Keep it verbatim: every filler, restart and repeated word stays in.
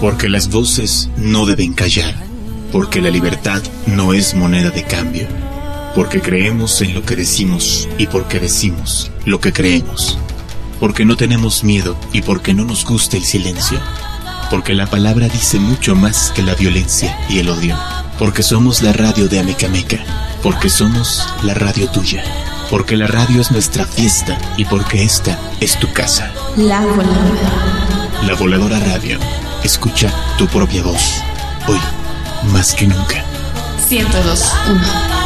Porque las voces no deben callar. Porque la libertad no es moneda de cambio. Porque creemos en lo que decimos y porque decimos lo que creemos. Porque no tenemos miedo y porque no nos gusta el silencio. Porque la palabra dice mucho más que la violencia y el odio. Porque somos la radio de Amecameca. Porque somos la radio tuya. Porque la radio es nuestra fiesta y porque esta es tu casa. La Voladora. La Voladora Radio. Escucha tu propia voz. Hoy, más que nunca. ciento dos punto uno